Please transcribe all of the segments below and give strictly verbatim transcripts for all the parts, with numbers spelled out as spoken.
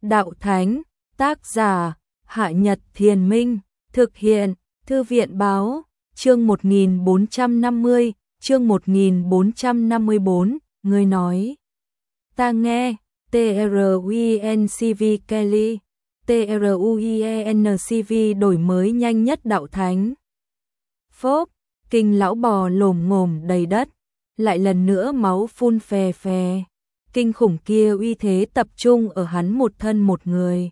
đạo thánh, tác giả, Hạ Nhật Thiền Minh, thực hiện, Thư viện báo, chương một nghìn bốn trăm năm mươi, chương một nghìn bốn trăm năm mươi bốn, người nói. Ta nghe, T R U I N C V Kelly, T R U I N C V đổi mới nhanh nhất đạo thánh. Phốp, kinh lão bò lồm ngồm đầy đất, lại lần nữa máu phun phè phè. Kinh khủng kia uy thế tập trung ở hắn một thân một người.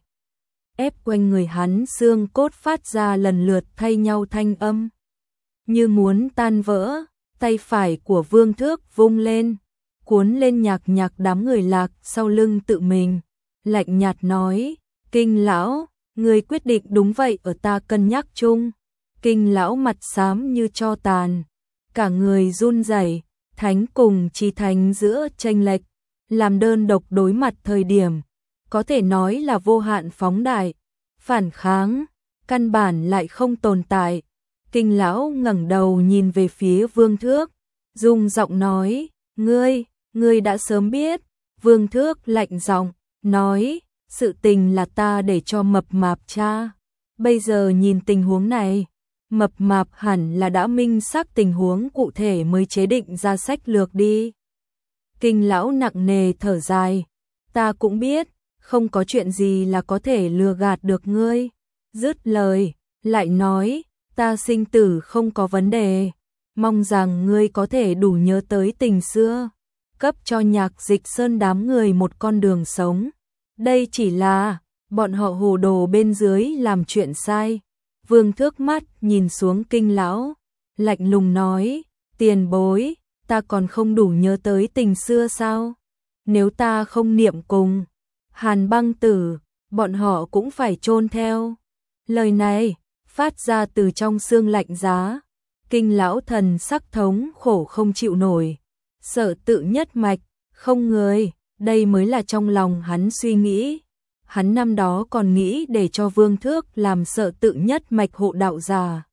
Ép quanh người hắn xương cốt phát ra lần lượt thay nhau thanh âm. Như muốn tan vỡ, tay phải của Vương Thước vung lên, cuốn lên nhạc nhạc đám người lạc sau lưng tự mình. Lạnh nhạt nói, Kinh lão, người quyết định đúng vậy ở ta cân nhắc chung. Kinh lão mặt xám như tro tàn, cả người run rẩy, thánh cùng chi thánh giữa chênh lệch, làm đơn độc đối mặt thời điểm, có thể nói là vô hạn phóng đại, phản kháng, căn bản lại không tồn tại. Kinh lão ngẩng đầu nhìn về phía Vương Thước, rung giọng nói, ngươi, ngươi đã sớm biết. Vương Thước lạnh giọng, nói, sự tình là ta để cho mập mạp cha. Bây giờ nhìn tình huống này, mập mạp hẳn là đã minh xác tình huống cụ thể mới chế định ra sách lược đi. Kinh lão nặng nề thở dài, ta cũng biết, không có chuyện gì là có thể lừa gạt được ngươi. Dứt lời, lại nói, ta sinh tử không có vấn đề, mong rằng ngươi có thể đủ nhớ tới tình xưa, cấp cho Nhạc Dịch Sơn đám người một con đường sống. Đây chỉ là, bọn họ hồ đồ bên dưới làm chuyện sai. Vương Thước mắt nhìn xuống Kinh lão, lạnh lùng nói, tiền bối, ta còn không đủ nhớ tới tình xưa sao? Nếu ta không niệm cùng Hàn Băng Tử, bọn họ cũng phải chôn theo. Lời này phát ra từ trong xương lạnh giá. Kinh lão thần sắc thống khổ không chịu nổi, sợ tự nhất mạch, không người, đây mới là trong lòng hắn suy nghĩ. Hắn năm đó còn nghĩ để cho Vương Thước làm sợ tự nhất mạch hộ đạo giả.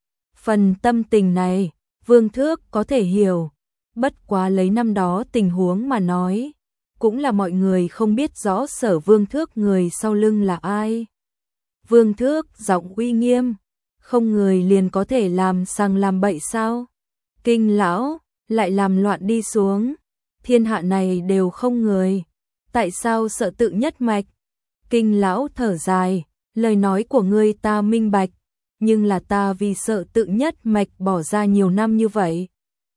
Phần tâm tình này, Vương Thước có thể hiểu, bất quá lấy năm đó tình huống mà nói, cũng là mọi người không biết rõ Sở Vương Thước người sau lưng là ai. Vương Thước giọng uy nghiêm, không người liền có thể làm sang làm bậy sao? Kinh lão, lại làm loạn đi xuống, thiên hạ này đều không người, tại sao sợ tự nhất mạch? Kinh lão thở dài, lời nói của ngươi ta minh bạch, nhưng là ta vì sợ tự nhất mạch bỏ ra nhiều năm như vậy.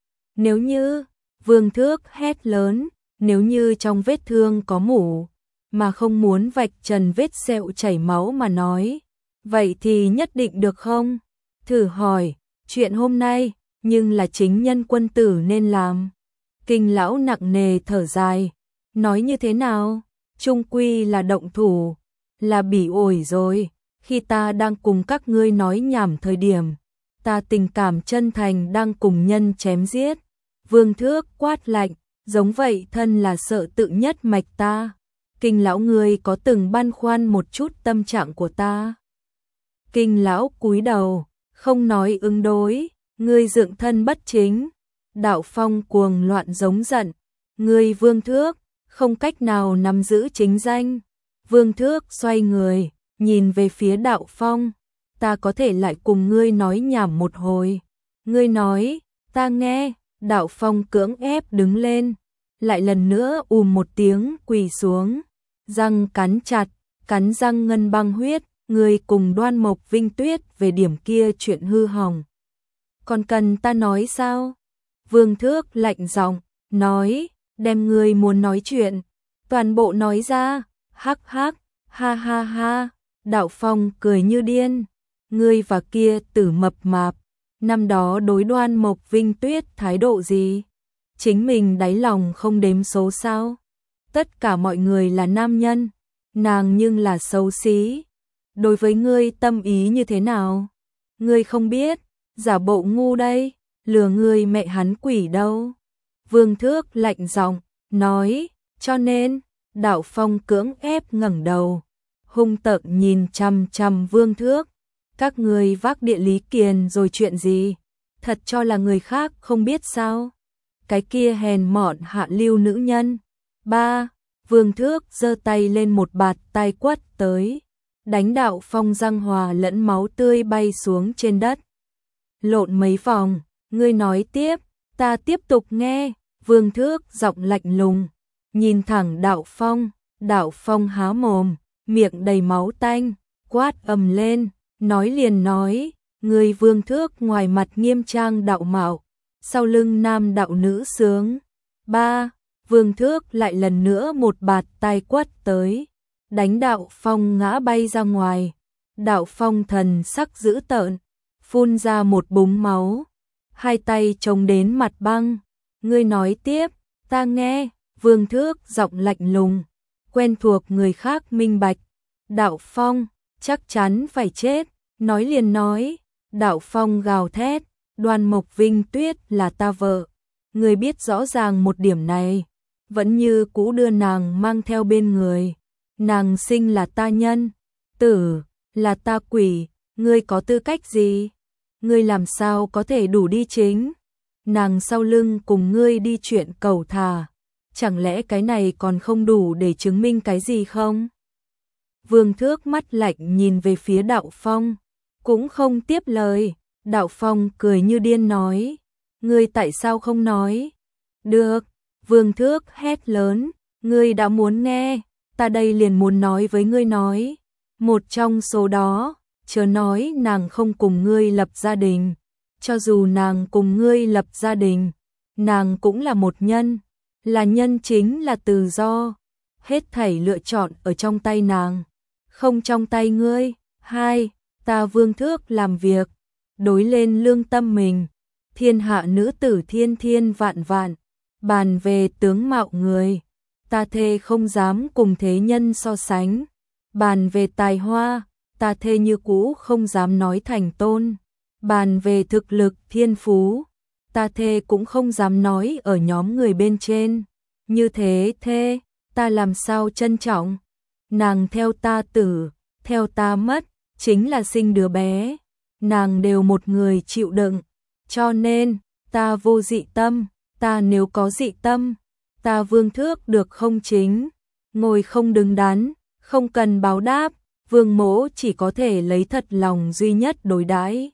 Nếu như, Vương Thước hét lớn, nếu như trong vết thương có mủ, mà không muốn vạch trần vết sẹo chảy máu mà nói, vậy thì nhất định được không? Thử hỏi, chuyện hôm nay, nhưng là chính nhân quân tử nên làm. Kinh lão nặng nề thở dài, nói như thế nào? Trung quy là động thủ, là bỉ ổi rồi. Khi ta đang cùng các ngươi nói nhảm thời điểm, ta tình cảm chân thành đang cùng nhân chém giết. Vương Thước quát lạnh, giống vậy thân là sợ tự nhất mạch ta. Kinh lão ngươi có từng băn khoăn một chút tâm trạng của ta? Kinh lão cúi đầu, không nói ứng đối, ngươi dựng thân bất chính. Đạo phong cuồng loạn giống giận, ngươi Vương Thước, không cách nào nắm giữ chính danh. Vương Thước xoay người, nhìn về phía đạo phong, ta có thể lại cùng ngươi nói nhảm một hồi. Ngươi nói, ta nghe. Đạo phong cưỡng ép đứng lên, lại lần nữa ùm một tiếng quỳ xuống, răng cắn chặt, cắn răng ngân băng huyết, ngươi cùng Đoan Mộc Vinh Tuyết về điểm kia chuyện hư hỏng. Còn cần ta nói sao? Vương Thước lạnh giọng, nói, đem ngươi muốn nói chuyện, toàn bộ nói ra. Hắc hắc, ha ha ha. Đạo phong cười như điên, ngươi và kia tử mập mạp, năm đó đối Đoan Mộc Vinh Tuyết thái độ gì? Chính mình đáy lòng không đếm số sao? Tất cả mọi người là nam nhân, nàng nhưng là xấu xí. Đối với ngươi tâm ý như thế nào? Ngươi không biết, giả bộ ngu đây, lừa ngươi mẹ hắn quỷ đâu. Vương Thước lạnh giọng, nói, cho nên, đạo phong cưỡng ép ngẩng đầu, hung tợn nhìn chằm chằm Vương Thước. Các ngươi vác địa lý kiền rồi chuyện gì? Thật cho là người khác không biết sao? Cái kia hèn mọn hạ lưu nữ nhân. Ba, Vương Thước giơ tay lên một bạt tai quất tới, đánh Đạo Phong răng hòa lẫn máu tươi bay xuống trên đất. Lộn mấy vòng, ngươi nói tiếp, ta tiếp tục nghe. Vương Thước giọng lạnh lùng, nhìn thẳng Đạo Phong. Đạo Phong há mồm, miệng đầy máu tanh, quát ầm lên, nói liền nói. Người Vương Thước ngoài mặt nghiêm trang đạo mạo, sau lưng nam đạo nữ sướng. Ba, Vương Thước lại lần nữa một bạt tai quất tới, đánh Đạo Phong ngã bay ra ngoài. Đạo Phong thần sắc dữ tợn, phun ra một búng máu, hai tay chống đến mặt băng. Ngươi nói tiếp, ta nghe. Vương Thước giọng lạnh lùng, quen thuộc người khác minh bạch. Đạo Phong, chắc chắn phải chết, nói liền nói. Đạo Phong gào thét, Đoan Mộc Vinh Tuyết là ta vợ, ngươi biết rõ ràng một điểm này, vẫn như cũ đưa nàng mang theo bên người. Nàng sinh là ta nhân, tử là ta quỷ, ngươi có tư cách gì? Ngươi làm sao có thể đủ đi chính? Nàng sau lưng cùng ngươi đi chuyện cầu thả, chẳng lẽ cái này còn không đủ để chứng minh cái gì không? Vương Thước mắt lạnh nhìn về phía Đạo Phong, cũng không tiếp lời. Đạo Phong cười như điên nói, ngươi tại sao không nói? Được, Vương Thước hét lớn, ngươi đã muốn nghe, ta đây liền muốn nói với ngươi nói. Một trong số đó, chớ nói nàng không cùng ngươi lập gia đình, cho dù nàng cùng ngươi lập gia đình, nàng cũng là một nhân, là nhân chính là tự do, hết thảy lựa chọn ở trong tay nàng, không trong tay ngươi. Hai, ta Vương Thước làm việc, đối lên lương tâm mình, thiên hạ nữ tử thiên thiên vạn vạn, bàn về tướng mạo người, ta thề không dám cùng thế nhân so sánh, bàn về tài hoa, ta thề như cũ không dám nói thành tôn, bàn về thực lực thiên phú, ta thề cũng không dám nói ở nhóm người bên trên, như thế thề, ta làm sao trân trọng? Nàng theo ta tử, theo ta mất, chính là sinh đứa bé, nàng đều một người chịu đựng, cho nên, ta vô dị tâm, ta nếu có dị tâm, ta Vương Thước được không chính, ngồi không đứng đắn, không cần báo đáp, Vương mỗ chỉ có thể lấy thật lòng duy nhất đối đãi.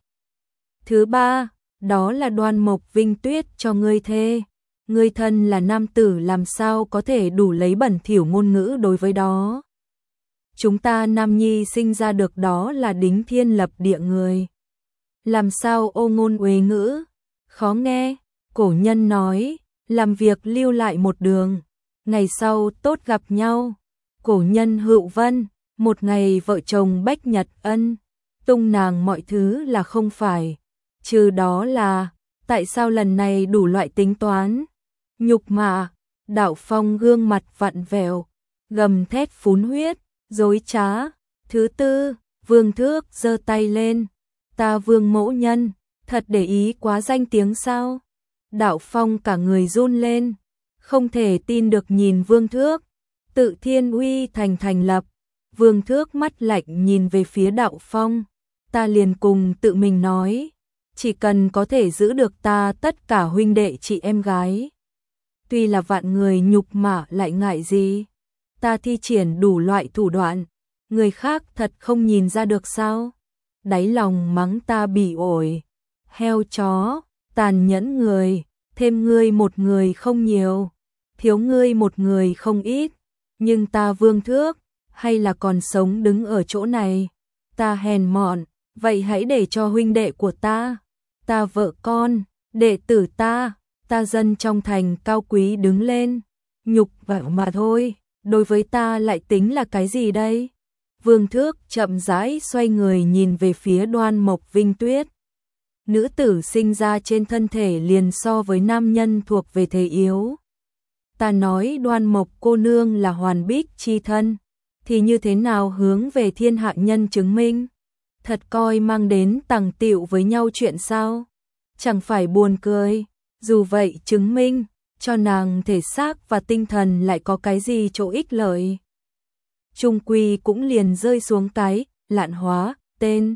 Thứ ba, đó là Đoan Mộc Vinh Tuyết cho ngươi thê, ngươi thân là nam tử làm sao có thể đủ lấy bẩn thỉu ngôn ngữ đối với đó. Chúng ta nam nhi sinh ra được đó là đính thiên lập địa người, làm sao ô ngôn uế ngữ, khó nghe. Cổ nhân nói, làm việc lưu lại một đường, ngày sau tốt gặp nhau. Cổ nhân Hựu Vân, một ngày vợ chồng bách nhật ân, tung nàng mọi thứ là không phải, trừ đó là, tại sao lần này đủ loại tính toán, nhục mạ. Đạo Phong gương mặt vặn vẹo, gầm thét phún huyết, dối trá. Thứ tư, Vương Thước giơ tay lên, ta Vương mẫu nhân, thật để ý quá danh tiếng sao? Đạo Phong cả người run lên, không thể tin được nhìn Vương Thước, tự thiên uy thành thành lập. Vương Thước mắt lạnh nhìn về phía Đạo Phong, ta liền cùng tự mình nói, chỉ cần có thể giữ được ta tất cả huynh đệ chị em gái. Tuy là vạn người nhục mạ lại ngại gì, ta thi triển đủ loại thủ đoạn, người khác thật không nhìn ra được sao? Đáy lòng mắng ta bỉ ổi, heo chó, tàn nhẫn người, thêm ngươi một người không nhiều, thiếu ngươi một người không ít, nhưng ta Vương Thước, hay là còn sống đứng ở chỗ này, ta hèn mọn, vậy hãy để cho huynh đệ của ta, ta vợ con, đệ tử ta, ta dân trong thành cao quý đứng lên, nhục vào mà thôi, đối với ta lại tính là cái gì đây? Vương Thước chậm rãi xoay người nhìn về phía Đoan Mộc Vinh Tuyết. Nữ tử sinh ra trên thân thể liền so với nam nhân thuộc về thể yếu. Ta nói Đoan Mộc cô nương là hoàn bích chi thân, thì như thế nào hướng về thiên hạ nhân chứng minh? Thật coi mang đến tằng tiệu với nhau chuyện sao? Chẳng phải buồn cười, dù vậy chứng minh, cho nàng thể xác và tinh thần lại có cái gì chỗ ích lợi. Trung quy cũng liền rơi xuống cái, lạn hóa, tên.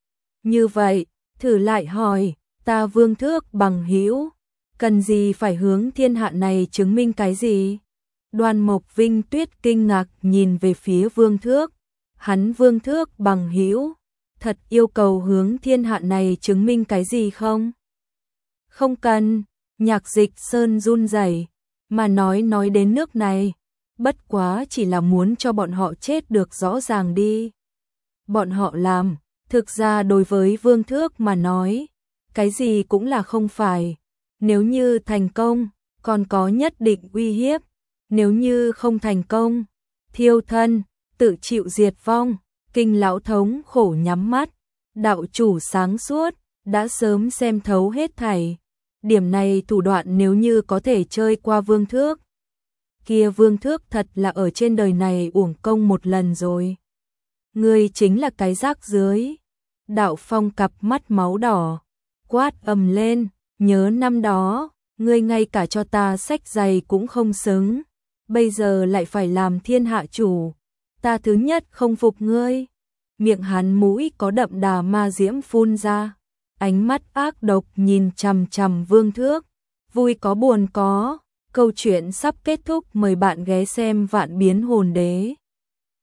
Như vậy, thử lại hỏi, ta Vương Thước bằng hữu, cần gì phải hướng thiên hạ này chứng minh cái gì? Đoan Mộc Vinh Tuyết kinh ngạc nhìn về phía Vương Thước, hắn Vương Thước bằng hữu, thật yêu cầu hướng thiên hạ này chứng minh cái gì không? Không cần, Nhạc Dịch Sơn run rẩy, mà nói nói đến nước này, bất quá chỉ là muốn cho bọn họ chết được rõ ràng đi. Bọn họ làm, thực ra đối với Vương Thước mà nói, cái gì cũng là không phải, nếu như thành công, còn có nhất định uy hiếp, nếu như không thành công, thiêu thân, tự chịu diệt vong. Kinh lão thống khổ nhắm mắt, đạo chủ sáng suốt, đã sớm xem thấu hết thảy. Điểm này thủ đoạn nếu như có thể chơi qua Vương Thước, kia Vương Thước thật là ở trên đời này uổng công một lần rồi. Ngươi chính là cái rác rưởi. Đạo Phong cặp mắt máu đỏ, quát ầm lên, nhớ năm đó, ngươi ngay cả cho ta xách giày cũng không xứng, bây giờ lại phải làm thiên hạ chủ, ta thứ nhất không phục ngươi. Miệng hắn mũi có đậm đà ma diễm phun ra, ánh mắt ác độc nhìn chằm chằm Vương Thước, vui có buồn có. Câu chuyện sắp kết thúc, mời bạn ghé xem Vạn Biến Hồn Đế.